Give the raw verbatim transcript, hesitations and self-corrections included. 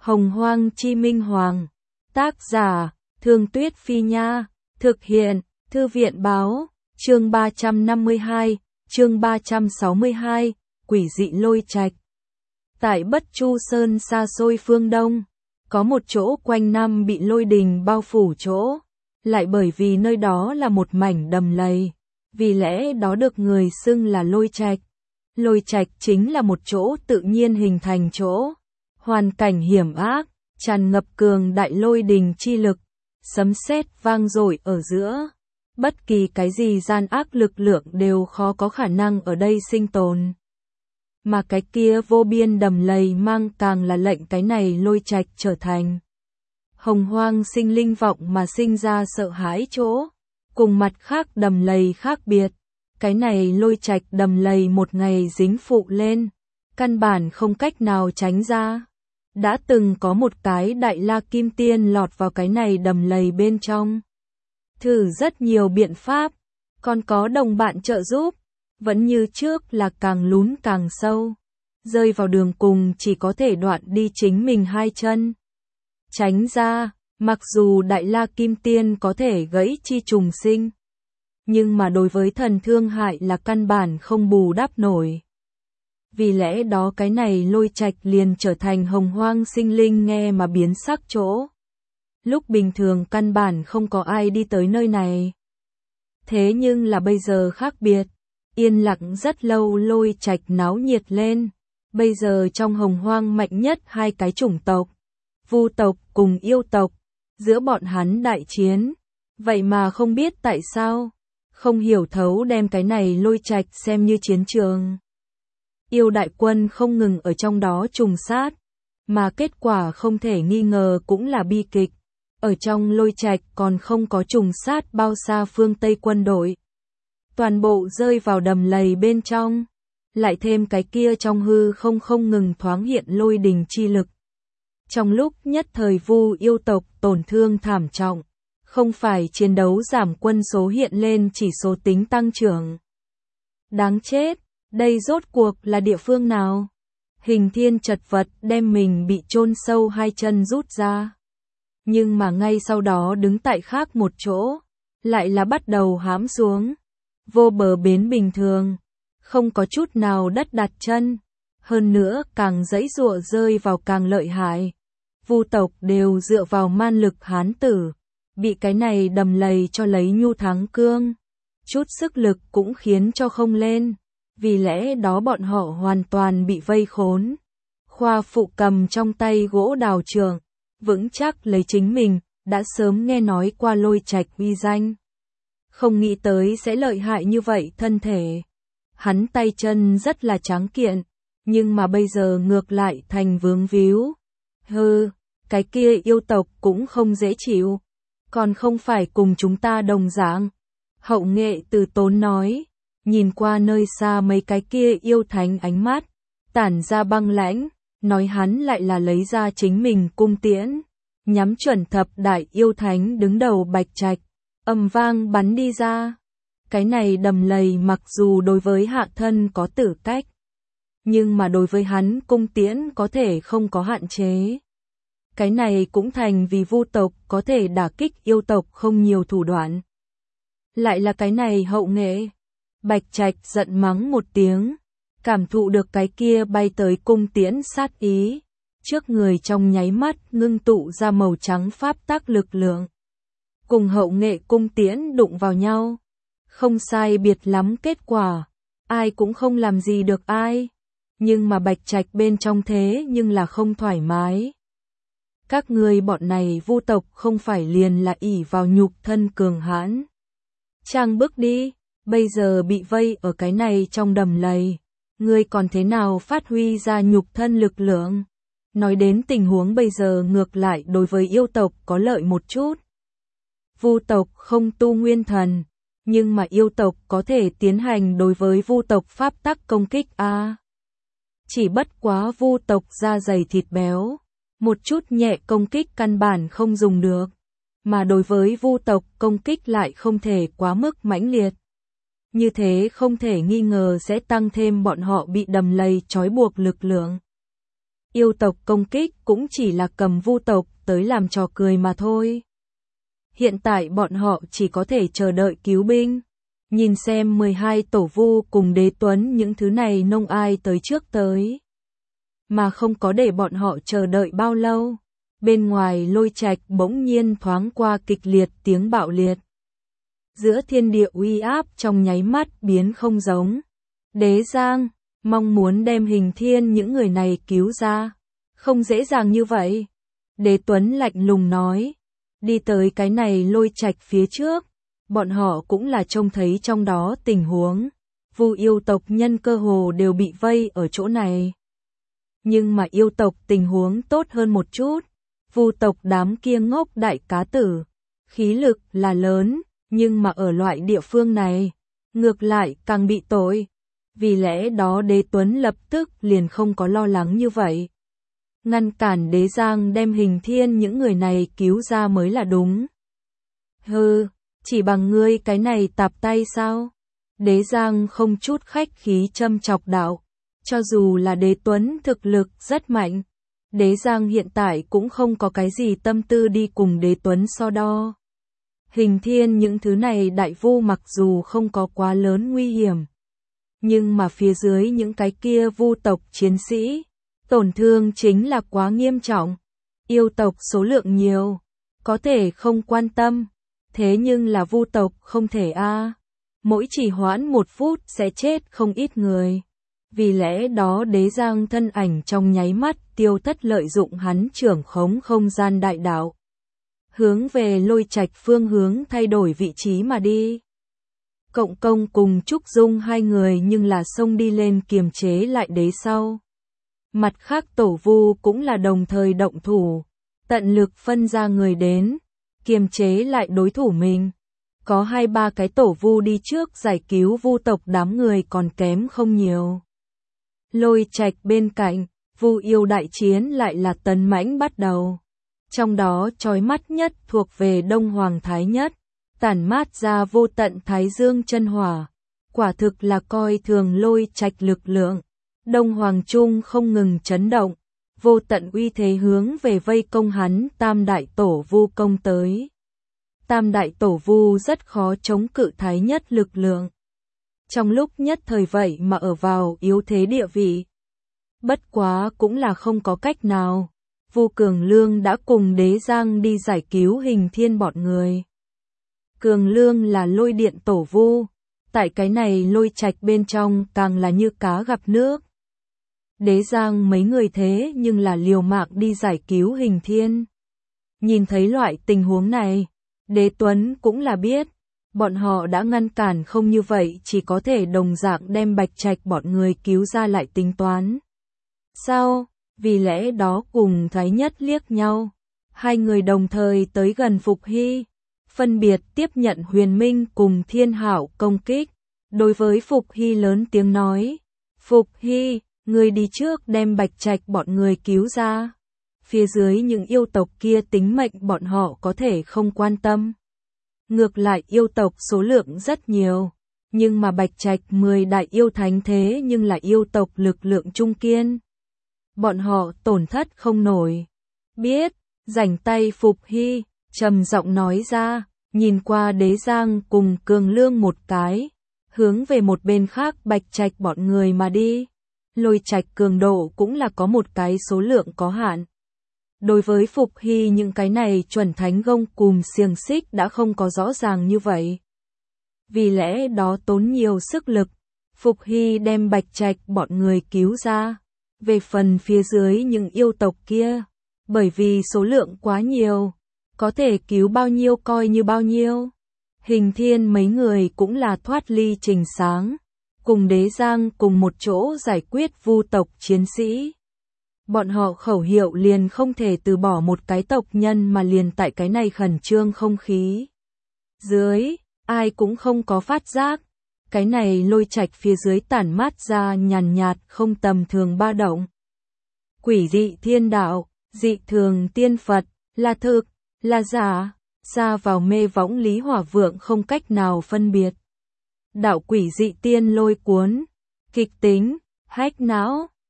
Hồng Hoang Chi Minh Hoàng. Tác giả, Thương Tuyết Phi Nha. Thực hiện, Thư viện Báo. Chương ba trăm năm mươi hai, chương ba trăm sáu mươi hai, Quỷ dị lôi trạch. Tại Bất Chu Sơn xa xôi phương Đông, có một chỗ quanh năm bị lôi đình bao phủ chỗ, lại bởi vì nơi đó là một mảnh đầm lầy, vì lẽ đó được người xưng là lôi trạch. Lôi trạch chính là một chỗ tự nhiên hình thành chỗ, hoàn cảnh hiểm ác, tràn ngập cường đại lôi đình chi lực, sấm sét vang dội ở giữa. Bất kỳ cái gì gian ác lực lượng đều khó có khả năng ở đây sinh tồn. Mà cái kia vô biên đầm lầy mang càng là lệnh cái này lôi trạch trở thành hồng hoang sinh linh vọng mà sinh ra sợ hãi chỗ. Cùng mặt khác đầm lầy khác biệt, cái này lôi trạch đầm lầy một ngày dính phụ lên, căn bản không cách nào tránh ra. Đã từng có một cái đại la kim tiên lọt vào cái này đầm lầy bên trong. Thử rất nhiều biện pháp, còn có đồng bạn trợ giúp, vẫn như trước là càng lún càng sâu. Rơi vào đường cùng chỉ có thể đoạn đi chính mình hai chân. Tránh ra, mặc dù đại la kim tiên có thể gãy chi trùng sinh, nhưng mà đối với thần thương hại là căn bản không bù đắp nổi. Vì lẽ đó cái này lôi trạch liền trở thành hồng hoang sinh linh nghe mà biến sắc chỗ. Lúc bình thường căn bản không có ai đi tới nơi này. Thế nhưng là bây giờ khác biệt, yên lặng rất lâu lôi trạch náo nhiệt lên. Bây giờ trong hồng hoang mạnh nhất hai cái chủng tộc, Vu tộc cùng yêu tộc, giữa bọn hắn đại chiến. Vậy mà không biết tại sao, không hiểu thấu đem cái này lôi trạch xem như chiến trường. Yêu đại quân không ngừng ở trong đó trùng sát, mà kết quả không thể nghi ngờ cũng là bi kịch. Ở trong lôi trạch còn không có trùng sát bao xa phương Tây quân đội. Toàn bộ rơi vào đầm lầy bên trong, lại thêm cái kia trong hư không không ngừng thoáng hiện lôi đình chi lực. Trong lúc nhất thời Vu yêu tộc tổn thương thảm trọng, không phải chiến đấu giảm quân số hiện lên chỉ số tính tăng trưởng. Đáng chết, đây rốt cuộc là địa phương nào? Hình Thiên chật vật đem mình bị chôn sâu hai chân rút ra. Nhưng mà ngay sau đó đứng tại khác một chỗ, lại là bắt đầu hãm xuống. Vô bờ bến bình thường, không có chút nào đất đặt chân, hơn nữa càng dãy dụa rơi vào càng lợi hại. Vu tộc đều dựa vào man lực hán tử, bị cái này đầm lầy cho lấy nhu thắng cương. Chút sức lực cũng khiến cho không lên, vì lẽ đó bọn họ hoàn toàn bị vây khốn. Khoa phụ cầm trong tay gỗ đào trường, vững chắc lấy chính mình, đã sớm nghe nói qua lôi trạch uy danh. Không nghĩ tới sẽ lợi hại như vậy thân thể. Hắn tay chân rất là tráng kiện, nhưng mà bây giờ ngược lại thành vướng víu. Hừ, cái kia yêu tộc cũng không dễ chịu, còn không phải cùng chúng ta đồng dạng. Hậu Nghệ từ tốn nói, nhìn qua nơi xa mấy cái kia yêu thánh ánh mắt, tản ra băng lãnh, nói hắn lại là lấy ra chính mình cung tiễn, nhắm chuẩn thập đại yêu thánh đứng đầu bạch trạch, ầm vang bắn đi ra. Cái này đầm lầy mặc dù đối với hạ thân có tử cách, nhưng mà đối với hắn cung tiễn có thể không có hạn chế. Cái này cũng thành vì Vu tộc có thể đả kích yêu tộc không nhiều thủ đoạn. Lại là cái này Hậu Nghệ. Bạch Trạch giận mắng một tiếng, cảm thụ được cái kia bay tới cung tiễn sát ý, trước người trong nháy mắt ngưng tụ ra màu trắng pháp tắc lực lượng. Cùng Hậu Nghệ cung tiễn đụng vào nhau, không sai biệt lắm kết quả, ai cũng không làm gì được ai, nhưng mà Bạch Trạch bên trong thế nhưng là không thoải mái. Các ngươi bọn này Vu tộc không phải liền là ỷ vào nhục thân cường hãn. Trang bước đi, bây giờ bị vây ở cái này trong đầm lầy, ngươi còn thế nào phát huy ra nhục thân lực lượng? Nói đến tình huống bây giờ ngược lại đối với yêu tộc có lợi một chút. Vu tộc không tu nguyên thần, nhưng mà yêu tộc có thể tiến hành đối với Vu tộc pháp tắc công kích a. À, chỉ bất quá Vu tộc da dày thịt béo, một chút nhẹ công kích căn bản không dùng được, mà đối với Vu tộc công kích lại không thể quá mức mãnh liệt. Như thế không thể nghi ngờ sẽ tăng thêm bọn họ bị đầm lầy trói buộc lực lượng. Yêu tộc công kích cũng chỉ là cầm vu tộc tới làm trò cười mà thôi. Hiện tại bọn họ chỉ có thể chờ đợi cứu binh. Nhìn xem mười hai tổ vu cùng đế tuấn những thứ này nông ai tới trước tới. Mà không có để bọn họ chờ đợi bao lâu. Bên ngoài Lôi Trạch bỗng nhiên thoáng qua kịch liệt tiếng bạo liệt. Giữa thiên địa uy áp trong nháy mắt biến không giống. Đế Giang, mong muốn đem Hình Thiên những người này cứu ra. Không dễ dàng như vậy. Đế Tuấn lạnh lùng nói. Đi tới cái này Lôi Trạch phía trước. Bọn họ cũng là trông thấy trong đó tình huống. Vu yêu tộc nhân cơ hồ đều bị vây ở chỗ này. Nhưng mà yêu tộc tình huống tốt hơn một chút. Vu tộc đám kia ngốc đại cá tử. Khí lực là lớn, nhưng mà ở loại địa phương này, ngược lại càng bị tội. Vì lẽ đó Đế Tuấn lập tức liền không có lo lắng như vậy. Ngăn cản Đế Giang đem Hình Thiên những người này cứu ra mới là đúng. Hừ, chỉ bằng ngươi cái này tạp tay sao? Đế Giang không chút khách khí châm chọc đạo. Cho dù là Đế Tuấn thực lực rất mạnh, Đế Giang hiện tại cũng không có cái gì tâm tư đi cùng Đế Tuấn so đo. Hình Thiên những thứ này đại vu mặc dù không có quá lớn nguy hiểm, nhưng mà phía dưới những cái kia vu tộc chiến sĩ, tổn thương chính là quá nghiêm trọng. Yêu tộc số lượng nhiều, có thể không quan tâm, thế nhưng là vu tộc không thể a. Mỗi chỉ hoãn một phút sẽ chết không ít người. Vì lẽ đó Đế Giang thân ảnh trong nháy mắt tiêu thất, lợi dụng hắn trưởng khống không gian đại đạo. Hướng về Lôi Trạch phương hướng thay đổi vị trí mà đi. Cộng Công cùng Trúc Dung hai người nhưng là xông đi lên kiềm chế lại đế sau. Mặt khác tổ vu cũng là đồng thời động thủ, tận lực phân ra người đến, kiềm chế lại đối thủ mình. Có hai ba cái tổ vu đi trước giải cứu vu tộc, đám người còn kém không nhiều. Lôi Trạch bên cạnh, vu yêu đại chiến lại là tấn mãnh bắt đầu. Trong đó chói mắt nhất thuộc về Đông Hoàng Thái Nhất, tản mát ra vô tận Thái Dương chân hỏa. Quả thực là coi thường Lôi Trạch lực lượng. Đông Hoàng Trung không ngừng chấn động, vô tận uy thế hướng về vây công hắn Tam Đại Tổ Vu công tới. Tam Đại Tổ Vu rất khó chống cự Thái Nhất lực lượng. Trong lúc nhất thời vậy mà ở vào yếu thế địa vị. Bất quá cũng là không có cách nào. Vu Cường Lương đã cùng Đế Giang đi giải cứu Hình Thiên bọn người. Cường Lương là Lôi Điện Tổ Vu, tại cái này Lôi Trạch bên trong càng là như cá gặp nước. Đế Giang mấy người thế nhưng là liều mạng đi giải cứu Hình Thiên. Nhìn thấy loại tình huống này, Đế Tuấn cũng là biết, bọn họ đã ngăn cản không như vậy chỉ có thể đồng dạng đem Bạch Trạch bọn người cứu ra lại tính toán. Sao? Vì lẽ đó cùng Thái Nhất liếc nhau, hai người đồng thời tới gần Phục Hy, phân biệt tiếp nhận Huyền Minh cùng Thiên Hạo công kích. Đối với Phục Hy lớn tiếng nói, Phục Hy, người đi trước đem Bạch Trạch bọn người cứu ra. Phía dưới những yêu tộc kia tính mệnh bọn họ có thể không quan tâm. Ngược lại yêu tộc số lượng rất nhiều, nhưng mà Bạch Trạch mười đại yêu thánh thế nhưng là yêu tộc lực lượng trung kiên. Bọn họ tổn thất không nổi. Biết, rảnh tay Phục Hy, trầm giọng nói ra, nhìn qua Đế Giang cùng Cường Lương một cái, hướng về một bên khác Bạch Trạch bọn người mà đi. Lôi Trạch cường độ cũng là có một cái số lượng có hạn. Đối với Phục Hy những cái này chuẩn thánh gông cùm xiềng xích đã không có rõ ràng như vậy. Vì lẽ đó tốn nhiều sức lực, Phục Hy đem Bạch Trạch bọn người cứu ra. Về phần phía dưới những yêu tộc kia, bởi vì số lượng quá nhiều, có thể cứu bao nhiêu coi như bao nhiêu. Hình Thiên mấy người cũng là thoát ly trình sáng, cùng Đế Giang cùng một chỗ giải quyết vu tộc chiến sĩ. Bọn họ khẩu hiệu liền không thể từ bỏ một cái tộc nhân mà liền tại cái này khẩn trương không khí. Dưới, ai cũng không có phát giác. Cái này Lôi Trạch phía dưới tản mát ra nhàn nhạt không tầm thường ba động. Quỷ dị thiên đạo, dị thường tiên Phật, là thực, là giả, xa vào mê võng Lý Hỏa Vượng không cách nào phân biệt. Đạo quỷ dị tiên lôi cuốn, kịch tính, hách não,